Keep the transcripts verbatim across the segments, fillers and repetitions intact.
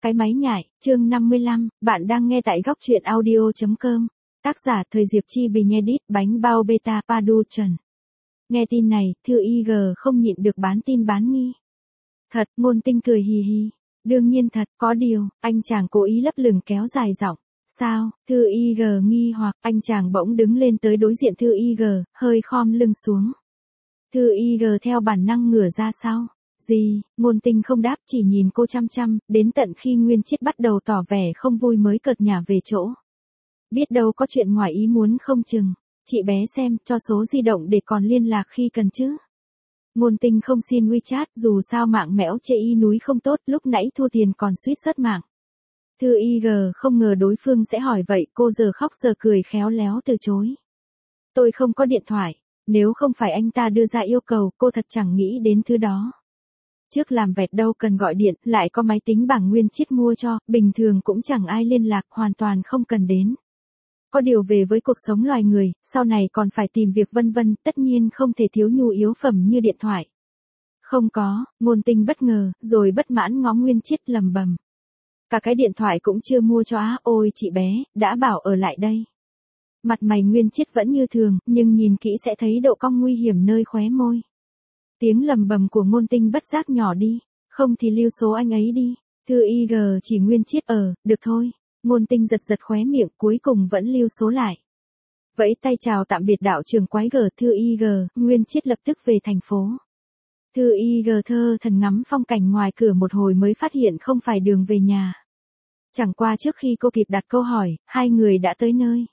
Cái máy nhại, chương năm mươi lăm, bạn đang nghe tại góc truyện audio chấm com. Tác giả Thời Diệp Chi Bình Edit, bánh bao beta Paduchen. Nghe tin này, Thư i giê không nhịn được bán tin bán nghi. Thật, Ngôn Tinh cười hì hì. Đương nhiên thật, có điều, anh chàng cố ý lấp lửng kéo dài giọng. Sao? Thư i giê nghi hoặc, anh chàng bỗng đứng lên tới đối diện Thư i giê, hơi khom lưng xuống. Thư i giê theo bản năng ngửa ra sau. Gì? Ngôn Tinh không đáp, chỉ nhìn cô chăm chăm, đến tận khi Nguyên Chiết bắt đầu tỏ vẻ không vui mới cợt nhả về chỗ. Biết đâu có chuyện ngoài ý muốn không chừng. Chị bé xem, cho số di động để còn liên lạc khi cần chứ. Ngôn Tinh không xin WeChat, dù sao mạng mẽo chê y núi không tốt, lúc nãy thua tiền còn suýt rớt mạng. Thư i giê không ngờ đối phương sẽ hỏi vậy, cô giờ khóc giờ cười khéo léo từ chối. Tôi không có điện thoại, nếu không phải anh ta đưa ra yêu cầu, cô thật chẳng nghĩ đến thứ đó. Trước làm vẹt đâu cần gọi điện, lại có máy tính bảng Nguyên Chiết mua cho, bình thường cũng chẳng ai liên lạc, hoàn toàn không cần đến. Có điều về với cuộc sống loài người, sau này còn phải tìm việc vân vân, tất nhiên không thể thiếu nhu yếu phẩm như điện thoại. Không có, Ngôn Tinh bất ngờ, rồi bất mãn ngó Nguyên Chiết lầm bầm. Cả cái điện thoại cũng chưa mua cho á, ôi chị bé, đã bảo ở lại đây. Mặt mày Nguyên Chiết vẫn như thường, nhưng nhìn kỹ sẽ thấy độ cong nguy hiểm nơi khóe môi. Tiếng lầm bầm của Ngôn Tinh bất giác nhỏ đi, không thì lưu số anh ấy đi. Thư i giê chỉ Nguyên Chiết ở, được thôi. Ngôn Tinh giật giật khóe miệng, cuối cùng vẫn lưu số lại. Vẫy tay chào tạm biệt đạo trưởng quái gở Thư i giê, Nguyên Chiết lập tức về thành phố. Thư i giê thơ thần ngắm phong cảnh ngoài cửa một hồi mới phát hiện không phải đường về nhà. Chẳng qua trước khi cô kịp đặt câu hỏi, hai người đã tới nơi.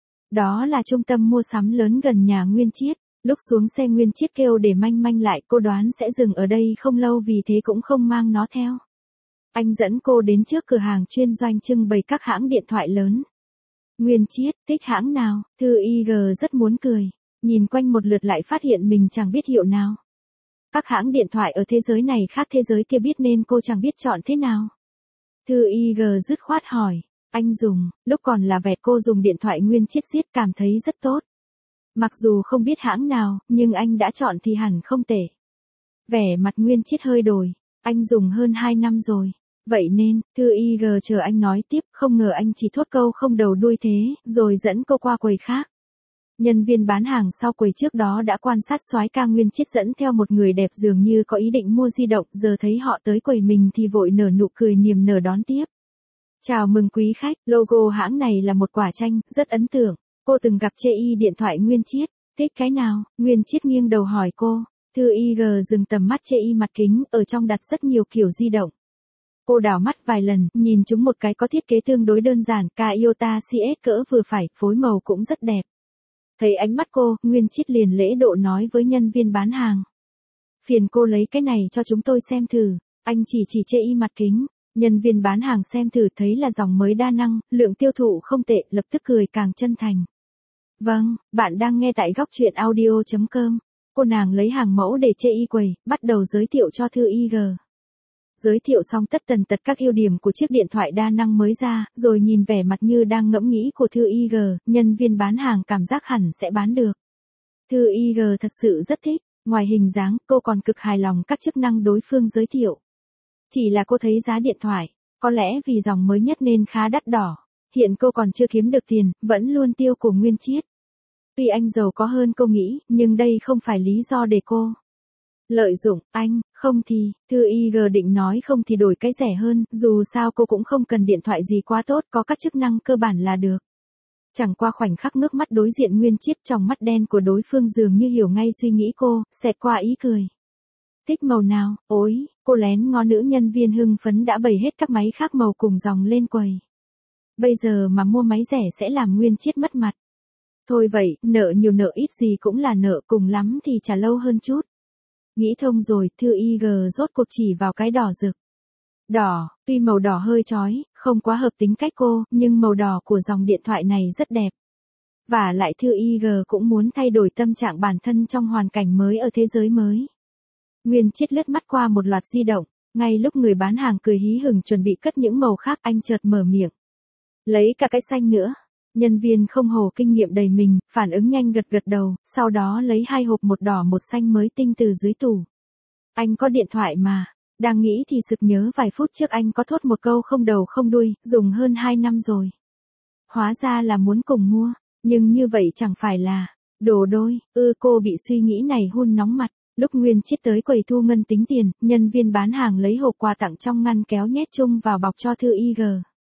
Đó là trung tâm mua sắm lớn gần nhà Nguyên Chiết. Lúc xuống xe Nguyên Chiết kêu để manh manh lại, cô đoán sẽ dừng ở đây không lâu vì thế cũng không mang nó theo. Anh dẫn cô đến trước cửa hàng chuyên doanh trưng bày các hãng điện thoại lớn. Nguyên Chiết, thích hãng nào? Thư i giê rất muốn cười. Nhìn quanh một lượt lại phát hiện mình chẳng biết hiệu nào. Các hãng điện thoại ở thế giới này khác thế giới kia biết nên cô chẳng biết chọn thế nào. Thư i giê dứt khoát hỏi. Anh dùng, lúc còn là vẹt cô dùng điện thoại Nguyên Chiết xiết cảm thấy rất tốt. Mặc dù không biết hãng nào, nhưng anh đã chọn thì hẳn không tệ. Vẻ mặt Nguyên Chiết hơi đổi. Anh dùng hơn hai năm rồi. Vậy nên, Thư i giê chờ anh nói tiếp, không ngờ anh chỉ thốt câu không đầu đuôi thế, rồi dẫn cô qua quầy khác. Nhân viên bán hàng sau quầy trước đó đã quan sát soái ca Nguyên Chiết dẫn theo một người đẹp dường như có ý định mua di động, giờ thấy họ tới quầy mình thì vội nở nụ cười niềm nở đón tiếp. Chào mừng quý khách, logo hãng này là một quả chanh, rất ấn tượng. Cô từng gặp chê y điện thoại Nguyên Chiết, thích cái nào? Nguyên Chiết nghiêng đầu hỏi cô. Thư i giê dừng tầm mắt chê y mặt kính, ở trong đặt rất nhiều kiểu di động. Cô đảo mắt vài lần, nhìn chúng một cái có thiết kế tương đối đơn giản, Iota xê ét cỡ vừa phải, phối màu cũng rất đẹp. Thấy ánh mắt cô, Nguyên Chiết liền lễ độ nói với nhân viên bán hàng. Phiền cô lấy cái này cho chúng tôi xem thử. Anh chỉ chỉ chê y mặt kính. Nhân viên bán hàng xem thử thấy là dòng mới đa năng, lượng tiêu thụ không tệ, lập tức cười càng chân thành. Vâng, bạn đang nghe tại góc truyện audio chấm com. Cô nàng lấy hàng mẫu để chê y quầy, bắt đầu giới thiệu cho Thư i giê. Giới thiệu xong tất tần tật các ưu điểm của chiếc điện thoại đa năng mới ra, rồi nhìn vẻ mặt như đang ngẫm nghĩ của Thư i giê, nhân viên bán hàng cảm giác hẳn sẽ bán được. Thư i giê thật sự rất thích, ngoài hình dáng, cô còn cực hài lòng các chức năng đối phương giới thiệu. Chỉ là cô thấy giá điện thoại, có lẽ vì dòng mới nhất nên khá đắt đỏ. Hiện cô còn chưa kiếm được tiền, vẫn luôn tiêu của Nguyên Chiết. Tuy anh giàu có hơn cô nghĩ, nhưng đây không phải lý do để cô lợi dụng anh, không thì, Thư i giê định nói không thì đổi cái rẻ hơn, dù sao cô cũng không cần điện thoại gì quá tốt, có các chức năng cơ bản là được. Chẳng qua khoảnh khắc ngước mắt đối diện Nguyên Chiết, trong mắt đen của đối phương dường như hiểu ngay suy nghĩ cô, xẹt qua ý cười. Thích màu nào? Ôi, cô lén ngó nữ nhân viên hưng phấn đã bày hết các máy khác màu cùng dòng lên quầy. Bây giờ mà mua máy rẻ sẽ làm Nguyên Chiết mất mặt. Thôi vậy, nợ nhiều nợ ít gì cũng là nợ, cùng lắm thì trả lâu hơn chút. Nghĩ thông rồi, Thư i giê rốt cuộc chỉ vào cái đỏ rực. Đỏ, tuy màu đỏ hơi chói, không quá hợp tính cách cô, nhưng màu đỏ của dòng điện thoại này rất đẹp. Và lại Thư i giê cũng muốn thay đổi tâm trạng bản thân trong hoàn cảnh mới ở thế giới mới. Nguyên Chiết lướt mắt qua một loạt di động, ngay lúc người bán hàng cười hí hửng chuẩn bị cất những màu khác, anh chợt mở miệng. Lấy cả cái xanh nữa. Nhân viên không hổ kinh nghiệm đầy mình, phản ứng nhanh gật gật đầu, sau đó lấy hai hộp một đỏ một xanh mới tinh từ dưới tủ. Anh có điện thoại mà. Đang nghĩ thì sực nhớ vài phút trước anh có thốt một câu không đầu không đuôi, dùng hơn hai năm rồi. Hóa ra là muốn cùng mua, nhưng như vậy chẳng phải là đồ đôi. Ư cô bị suy nghĩ này hun nóng mặt. Lúc Nguyên Chiết tới quầy thu ngân tính tiền, nhân viên bán hàng lấy hộp quà tặng trong ngăn kéo nhét chung vào bọc cho Thư Y G.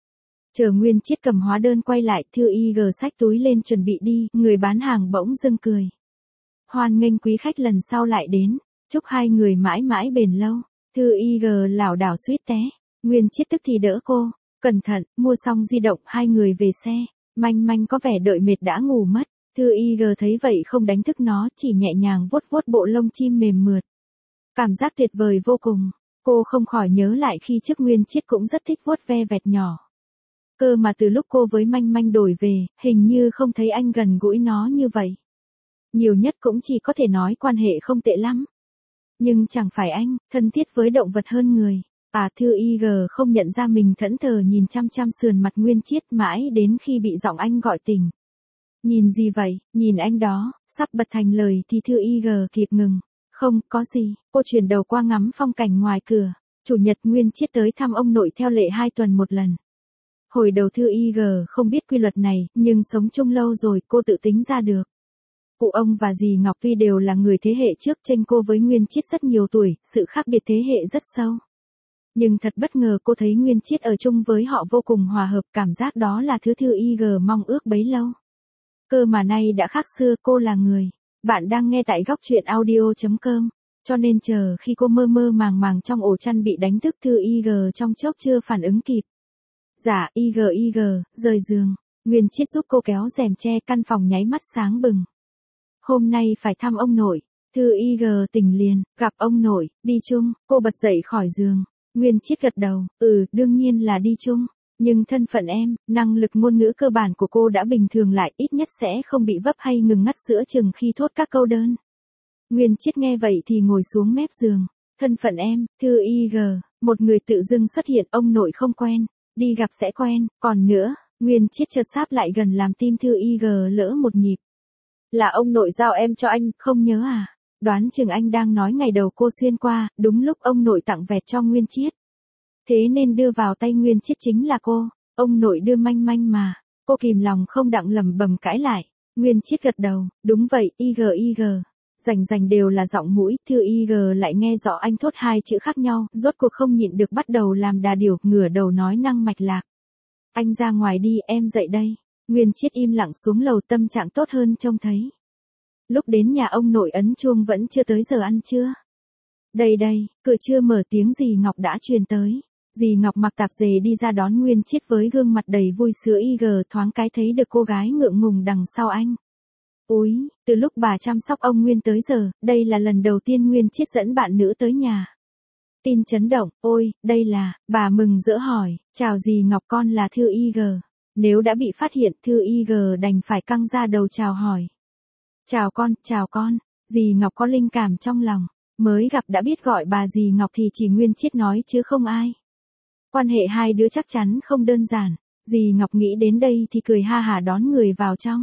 Chờ Nguyên Chiết cầm hóa đơn quay lại, Thư Y G xách túi lên chuẩn bị đi, người bán hàng bỗng dưng cười. Hoan nghênh quý khách lần sau lại đến, chúc hai người mãi mãi bền lâu. Thư Y G lảo đảo suýt té, Nguyên Chiết tức thì đỡ cô, cẩn thận, mua xong di động hai người về xe, Manh Manh có vẻ đợi mệt đã ngủ mất. Thư Y G thấy vậy không đánh thức nó, chỉ nhẹ nhàng vuốt vuốt bộ lông chim mềm mượt. Cảm giác tuyệt vời vô cùng, cô không khỏi nhớ lại khi trước Nguyên Chiết cũng rất thích vuốt ve vẹt nhỏ. Cơ mà từ lúc cô với Manh Manh đổi về, hình như không thấy anh gần gũi nó như vậy. Nhiều nhất cũng chỉ có thể nói quan hệ không tệ lắm. Nhưng chẳng phải anh, thân thiết với động vật hơn người. À Thư Y G không nhận ra mình thẫn thờ nhìn chăm chăm sườn mặt Nguyên Chiết mãi đến khi bị giọng anh gọi tỉnh. Nhìn gì vậy, nhìn anh đó, sắp bật thành lời thì Thư Y G kịp ngừng. Không, có gì, cô chuyển đầu qua ngắm phong cảnh ngoài cửa. Chủ nhật Nguyên Chiết tới thăm ông nội theo lệ hai tuần một lần. Hồi đầu Thư Y G không biết quy luật này, nhưng sống chung lâu rồi cô tự tính ra được. Cụ ông và dì Ngọc tuy đều là người thế hệ trước chênh cô với Nguyên Chiết rất nhiều tuổi, sự khác biệt thế hệ rất sâu. Nhưng thật bất ngờ cô thấy Nguyên Chiết ở chung với họ vô cùng hòa hợp, cảm giác đó là thứ Thư Y G mong ước bấy lâu. Cơ mà nay đã khác xưa, cô là người. Bạn đang nghe tại góc truyện audio chấm com, cho nên chờ khi cô mơ mơ màng màng trong ổ chăn bị đánh thức Thư Y G trong chốc chưa phản ứng kịp. Dạ, Y G Y G, rời giường, Nguyên Chiết giúp cô kéo rèm che, căn phòng nháy mắt sáng bừng. Hôm nay phải thăm ông nội. Thư Y G tỉnh liền, gặp ông nội, đi chung, cô bật dậy khỏi giường. Nguyên Chiết gật đầu, ừ, đương nhiên là đi chung. Nhưng thân phận em, năng lực ngôn ngữ cơ bản của cô đã bình thường lại, ít nhất sẽ không bị vấp hay ngừng ngắt giữa chừng khi thốt các câu đơn. Nguyên Chiết nghe vậy thì ngồi xuống mép giường. Thân phận em, Thư Y G, một người tự dưng xuất hiện, ông nội không quen, đi gặp sẽ quen, còn nữa, Nguyên Chiết chợt sáp lại gần làm tim Thư Y G lỡ một nhịp. Là ông nội giao em cho anh, không nhớ à? Đoán chừng anh đang nói ngày đầu cô xuyên qua, đúng lúc ông nội tặng vẹt cho Nguyên Chiết. Thế nên đưa vào tay Nguyên Chiết chính là cô, ông nội đưa Manh Manh mà. Cô kìm lòng không đặng lẩm bẩm cãi lại. Nguyên Chiết gật đầu, đúng vậy, Y G Y G. Rành rành đều là giọng mũi, Thư Y G lại nghe rõ anh thốt hai chữ khác nhau, rốt cuộc không nhịn được bắt đầu làm đà điểu, ngửa đầu nói năng mạch lạc. Anh ra ngoài đi, em dậy đây. Nguyên Chiết im lặng xuống lầu, tâm trạng tốt hơn trông thấy. Lúc đến nhà ông nội ấn chuông vẫn chưa tới giờ ăn trưa. Đây đây, cửa chưa mở tiếng dì Ngọc đã truyền tới. Dì Ngọc mặc tạp dề đi ra đón Nguyên Chiết với gương mặt đầy vui sữa. Y G thoáng cái thấy được cô gái ngượng ngùng đằng sau anh. Úi, từ lúc bà chăm sóc ông Nguyên tới giờ, đây là lần đầu tiên Nguyên Chiết dẫn bạn nữ tới nhà. Tin chấn động, ôi, đây là, bà mừng rỡ hỏi, chào dì Ngọc, con là Thư Y G. Nếu đã bị phát hiện, Thư Y G đành phải căng ra đầu chào hỏi. Chào con, chào con, dì Ngọc có linh cảm trong lòng, mới gặp đã biết gọi bà dì Ngọc thì chỉ Nguyên Chiết nói chứ không ai. Quan hệ hai đứa chắc chắn không đơn giản, dì Ngọc nghĩ đến đây thì cười ha hả đón người vào trong.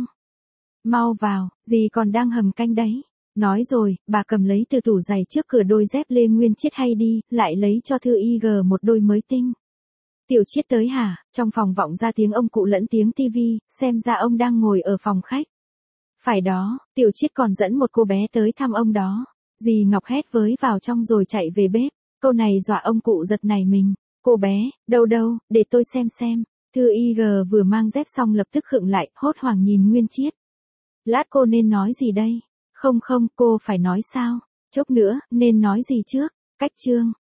Mau vào, dì còn đang hầm canh đấy. Nói rồi, bà cầm lấy từ tủ giày trước cửa đôi dép lê Nguyên Chiết hay đi, lại lấy cho Thư Y G một đôi mới tinh. Tiểu Chiết tới hả? Trong phòng vọng ra tiếng ông cụ lẫn tiếng tivi, xem ra ông đang ngồi ở phòng khách. Phải đó, Tiểu Chiết còn dẫn một cô bé tới thăm ông đó. Dì Ngọc hét với vào trong rồi chạy về bếp. Câu này dọa ông cụ giật nảy mình. Cô bé, đâu đâu, để tôi xem xem. Thư Y G vừa mang dép xong lập tức khựng lại, hốt hoảng nhìn Nguyên Chiết. Lát cô nên nói gì đây? Không không, cô phải nói sao? Chốc nữa, nên nói gì trước? Cách chương.